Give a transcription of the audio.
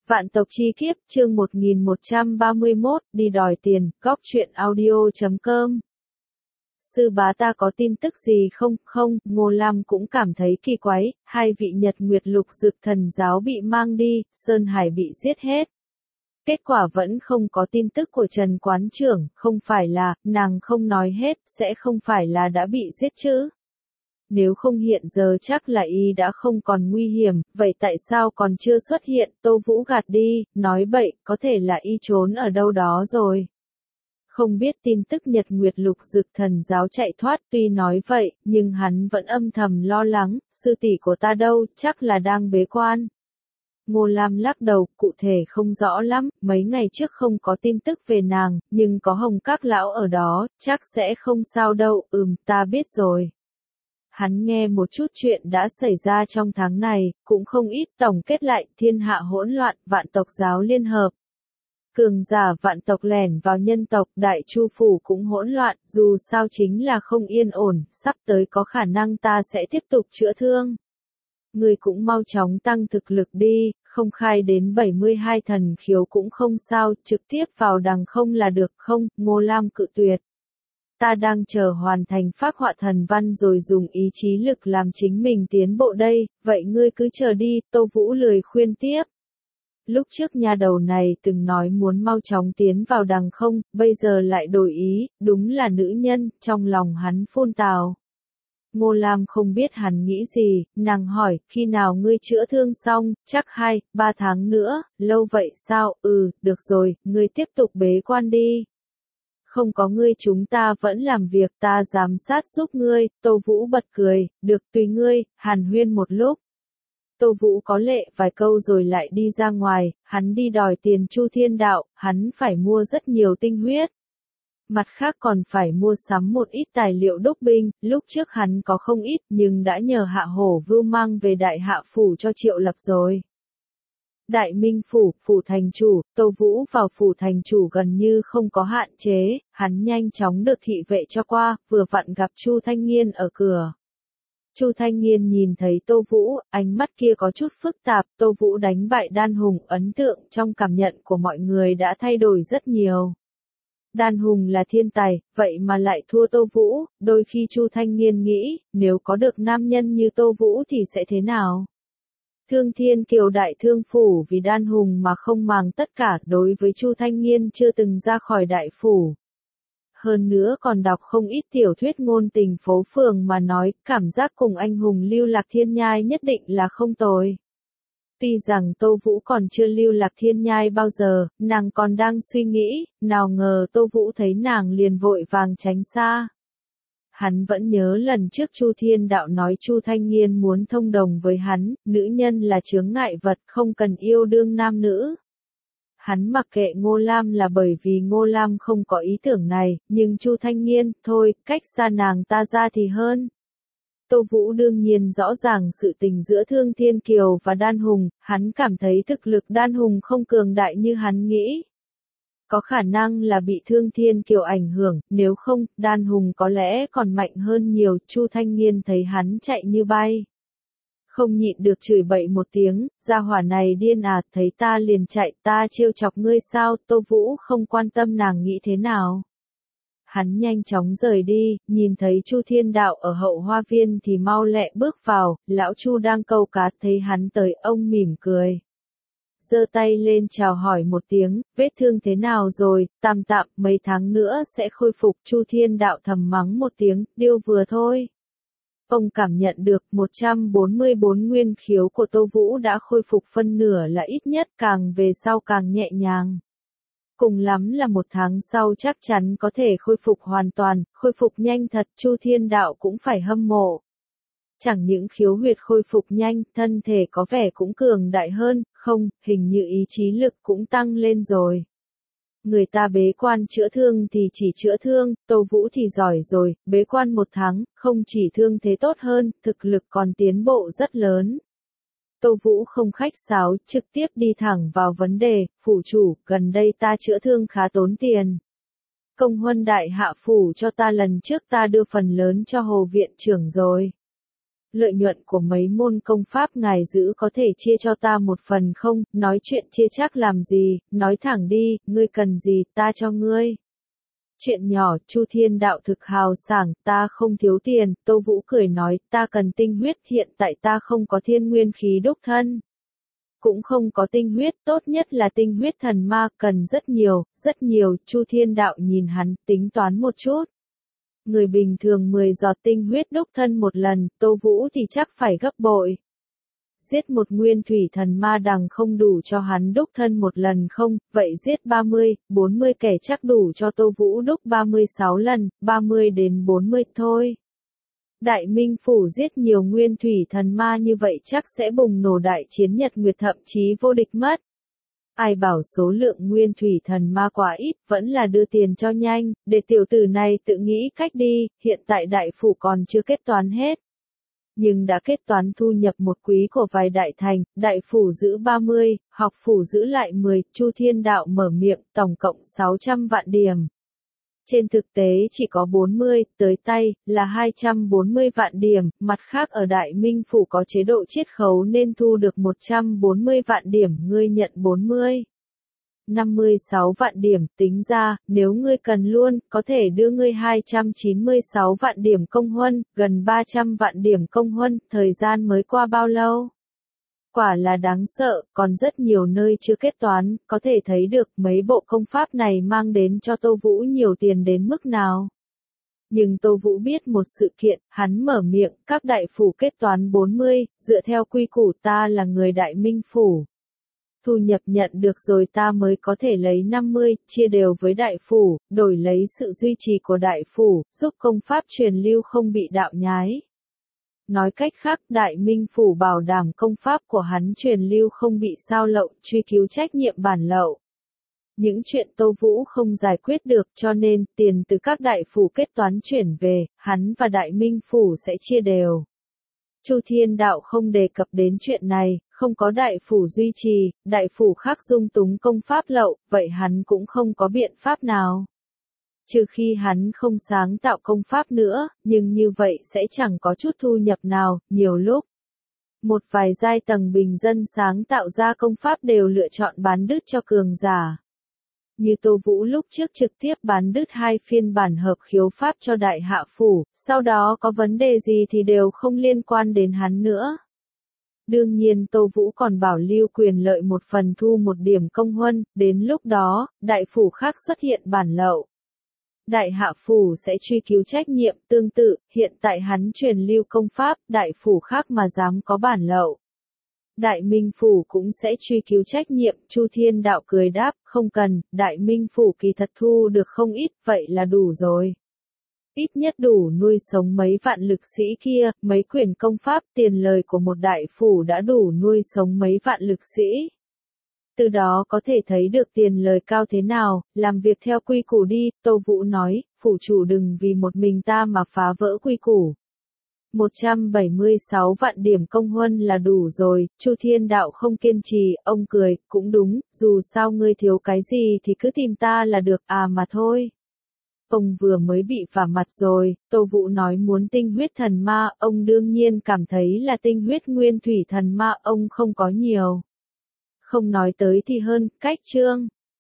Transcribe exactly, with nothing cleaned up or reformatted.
Vạn tộc chi kiếp, chương một nghìn một trăm ba mươi mốt, đi đòi tiền, góc truyện audio chấm com. Sư bá ta có tin tức gì không? Không, Ngô Lam cũng cảm thấy kỳ quái, hai vị Nhật Nguyệt Lục Dực thần giáo bị mang đi, Sơn Hải bị giết hết. Kết quả vẫn không có tin tức của Trần Quán Trưởng, không phải là, nàng không nói hết, sẽ không phải là đã bị giết chứ? Nếu không hiện giờ chắc là y đã không còn nguy hiểm, vậy tại sao còn chưa xuất hiện? Tô Vũ gạt đi, nói bậy, có thể là y trốn ở đâu đó rồi. Không biết tin tức Nhật Nguyệt Lục Dực thần giáo chạy thoát, tuy nói vậy, nhưng hắn vẫn âm thầm lo lắng, sư tỷ của ta đâu, chắc là đang bế quan. Ngô Lam lắc đầu, cụ thể không rõ lắm, mấy ngày trước không có tin tức về nàng, nhưng có Hồng Các lão ở đó, chắc sẽ không sao đâu, ừm, ta biết rồi. Hắn nghe một chút chuyện đã xảy ra trong tháng này, cũng không ít, tổng kết lại, thiên hạ hỗn loạn, vạn tộc giáo liên hợp. Cường giả vạn tộc lẻn vào nhân tộc, Đại Chu phủ cũng hỗn loạn, dù sao chính là không yên ổn, sắp tới có khả năng ta sẽ tiếp tục chữa thương. Người cũng mau chóng tăng thực lực đi, không khai đến bảy mươi hai thần khiếu cũng không sao, trực tiếp vào đằng không là được không? Ngô Lam cự tuyệt. Ta đang chờ hoàn thành phác họa thần văn rồi dùng ý chí lực làm chính mình tiến bộ đây, vậy ngươi cứ chờ đi, Tô Vũ lười khuyên tiếp. Lúc trước nhà đầu này từng nói muốn mau chóng tiến vào đằng không, bây giờ lại đổi ý, đúng là nữ nhân, trong lòng hắn phun tào. Ngô Lam không biết hắn nghĩ gì, nàng hỏi, khi nào ngươi chữa thương xong, chắc hai, ba tháng nữa, lâu vậy sao, ừ, được rồi, ngươi tiếp tục bế quan đi. Không có ngươi chúng ta vẫn làm việc ta giám sát giúp ngươi, Tô Vũ bật cười, được tùy ngươi, hàn huyên một lúc. Tô Vũ có lệ vài câu rồi lại đi ra ngoài, hắn đi đòi tiền Chu Thiên Đạo, hắn phải mua rất nhiều tinh huyết. Mặt khác còn phải mua sắm một ít tài liệu đúc binh, lúc trước hắn có không ít nhưng đã nhờ Hạ Hổ Vưu mang về Đại Hạ Phủ cho Triệu Lập rồi. Đại Minh Phủ, Phủ Thành Chủ, Tô Vũ vào Phủ Thành Chủ gần như không có hạn chế, hắn nhanh chóng được thị vệ cho qua, vừa vặn gặp Chu Thanh Nghiên ở cửa. Chu Thanh Nghiên nhìn thấy Tô Vũ, ánh mắt kia có chút phức tạp, Tô Vũ đánh bại Đan Hùng, ấn tượng trong cảm nhận của mọi người đã thay đổi rất nhiều. Đan Hùng là thiên tài, vậy mà lại thua Tô Vũ, đôi khi Chu Thanh Nghiên nghĩ, nếu có được nam nhân như Tô Vũ thì sẽ thế nào? Thương Thiên Kiều Đại Thương Phủ vì Đan Hùng mà không màng tất cả, đối với Chu Thanh Nghiên chưa từng ra khỏi đại phủ. Hơn nữa còn đọc không ít tiểu thuyết ngôn tình phố phường mà nói, cảm giác cùng anh hùng lưu lạc thiên nhai nhất định là không tồi. Tuy rằng Tô Vũ còn chưa lưu lạc thiên nhai bao giờ, nàng còn đang suy nghĩ, nào ngờ Tô Vũ thấy nàng liền vội vàng tránh xa. Hắn vẫn nhớ lần trước Chu Thiên Đạo nói Chu Thanh Nghiên muốn thông đồng với hắn, nữ nhân là chướng ngại vật không cần yêu đương nam nữ. Hắn mặc kệ Ngô Lam là bởi vì Ngô Lam không có ý tưởng này, nhưng Chu Thanh Nghiên, thôi, cách xa nàng ta ra thì hơn. Tô Vũ đương nhiên rõ ràng sự tình giữa Thương Thiên Kiều và Đan Hùng, hắn cảm thấy thực lực Đan Hùng không cường đại như hắn nghĩ. Có khả năng là bị Thương Thiên Kiều ảnh hưởng, nếu không, Đan Hùng có lẽ còn mạnh hơn nhiều, Chu Thanh Nghiên thấy hắn chạy như bay. Không nhịn được chửi bậy một tiếng, gia hỏa này điên à, thấy ta liền chạy, ta trêu chọc ngươi sao, Tô Vũ không quan tâm nàng nghĩ thế nào. Hắn nhanh chóng rời đi, nhìn thấy Chu Thiên Đạo ở hậu hoa viên thì mau lẹ bước vào, lão Chu đang câu cá thấy hắn tới, ông mỉm cười. Giơ tay lên chào hỏi một tiếng, vết thương thế nào rồi, tạm tạm, mấy tháng nữa sẽ khôi phục, Chu Thiên Đạo thầm mắng một tiếng, điêu vừa thôi. Ông cảm nhận được một trăm bốn mươi bốn nguyên khiếu của Tô Vũ đã khôi phục phân nửa là ít nhất, càng về sau càng nhẹ nhàng. Cùng lắm là một tháng sau chắc chắn có thể khôi phục hoàn toàn, khôi phục nhanh thật, Chu Thiên Đạo cũng phải hâm mộ. Chẳng những khiếu huyệt khôi phục nhanh, thân thể có vẻ cũng cường đại hơn, không, hình như ý chí lực cũng tăng lên rồi. Người ta bế quan chữa thương thì chỉ chữa thương, Tô Vũ thì giỏi rồi, bế quan một tháng, không chỉ thương thế tốt hơn, thực lực còn tiến bộ rất lớn. Tô Vũ không khách sáo, trực tiếp đi thẳng vào vấn đề, phủ chủ, gần đây ta chữa thương khá tốn tiền. Công huân Đại Hạ Phủ cho ta lần trước ta đưa phần lớn cho Hồ Viện trưởng rồi. lợi nhuận của mấy môn công pháp ngài giữ có thể chia cho ta một phần không, nói chuyện chia chắc làm gì, nói thẳng đi, ngươi cần gì, ta cho ngươi. Chuyện nhỏ, Chu Thiên Đạo thực hào sảng, ta không thiếu tiền, Tô Vũ cười nói, ta cần tinh huyết, hiện tại ta không có thiên nguyên khí đúc thân. Cũng không có tinh huyết, tốt nhất là tinh huyết thần ma, cần rất nhiều, rất nhiều, Chu Thiên Đạo nhìn hắn, tính toán một chút. Người bình thường mười giọt tinh huyết đúc thân một lần, Tô Vũ thì chắc phải gấp bội. Giết một nguyên thủy thần ma đằng không đủ cho hắn đúc thân một lần không, vậy giết ba mươi, bốn mươi kẻ chắc đủ cho Tô Vũ đúc ba mươi sáu lần, ba mươi đến bốn mươi thôi. Đại Minh Phủ giết nhiều nguyên thủy thần ma như vậy chắc sẽ bùng nổ đại chiến Nhật Nguyệt thậm chí vô địch mất. Ai bảo số lượng nguyên thủy thần ma quá ít, vẫn là đưa tiền cho nhanh, để tiểu tử này tự nghĩ cách đi, hiện tại đại phủ còn chưa kết toán hết. Nhưng đã kết toán thu nhập một quý của vài đại thành, đại phủ giữ ba mươi, học phủ giữ lại mười, Chu Thiên Đạo mở miệng, tổng cộng sáu trăm vạn điểm. Trên thực tế chỉ có bốn mươi, tới tay, là hai trăm bốn mươi vạn điểm, mặt khác ở Đại Minh Phủ có chế độ chiết khấu nên thu được một trăm bốn mươi vạn điểm, ngươi nhận bốn mươi. năm mươi sáu vạn điểm, tính ra, nếu ngươi cần luôn, có thể đưa ngươi hai trăm chín mươi sáu vạn điểm công huân, gần ba trăm vạn điểm công huân, thời gian mới qua bao lâu? Quả là đáng sợ, còn rất nhiều nơi chưa kết toán, có thể thấy được mấy bộ công pháp này mang đến cho Tô Vũ nhiều tiền đến mức nào. Nhưng Tô Vũ biết một sự kiện, hắn mở miệng, các đại phủ kết toán bốn mươi, dựa theo quy củ ta là người Đại Minh Phủ. Thu nhập nhận được rồi ta mới có thể lấy năm mươi, chia đều với đại phủ, đổi lấy sự duy trì của đại phủ, giúp công pháp truyền lưu không bị đạo nhái. Nói cách khác, Đại Minh Phủ bảo đảm công pháp của hắn truyền lưu không bị sao lậu, truy cứu trách nhiệm bản lậu. Những chuyện Tô Vũ không giải quyết được cho nên tiền từ các đại phủ kết toán chuyển về, hắn và Đại Minh Phủ sẽ chia đều. Chu Thiên Đạo không đề cập đến chuyện này, không có đại phủ duy trì, đại phủ khác dung túng công pháp lậu, vậy hắn cũng không có biện pháp nào. Trừ khi hắn không sáng tạo công pháp nữa, nhưng như vậy sẽ chẳng có chút thu nhập nào, nhiều lúc. Một vài giai tầng bình dân sáng tạo ra công pháp đều lựa chọn bán đứt cho cường giả. Như Tô Vũ lúc trước trực tiếp bán đứt hai phiên bản hợp khiếu pháp cho đại hạ phủ, sau đó có vấn đề gì thì đều không liên quan đến hắn nữa. Đương nhiên Tô Vũ còn bảo lưu quyền lợi một phần thu một điểm công huân, đến lúc đó, đại phủ khác xuất hiện bản lậu. Đại hạ phủ sẽ truy cứu trách nhiệm, tương tự, hiện tại hắn truyền lưu công pháp, đại phủ khác mà dám có bản lậu. Đại Minh Phủ cũng sẽ truy cứu trách nhiệm, Chu Thiên Đạo cười đáp, không cần, Đại Minh Phủ kỳ thật thu được không ít, vậy là đủ rồi. Ít nhất đủ nuôi sống mấy vạn lực sĩ kia, mấy quyển công pháp, tiền lời của một đại phủ đã đủ nuôi sống mấy vạn lực sĩ. Từ đó có thể thấy được tiền lời cao thế nào, làm việc theo quy củ đi, Tô Vũ nói, phủ chủ đừng vì một mình ta mà phá vỡ quy củ. một trăm bảy mươi sáu vạn điểm công huân là đủ rồi, Chu Thiên Đạo không kiên trì, ông cười, cũng đúng, dù sao ngươi thiếu cái gì thì cứ tìm ta là được à mà thôi. Ông vừa mới bị vả mặt rồi, Tô Vũ nói muốn tinh huyết thần ma, ông đương nhiên cảm thấy là tinh huyết nguyên thủy thần ma, ông không có nhiều. Không nói tới thì hơn, cách chương.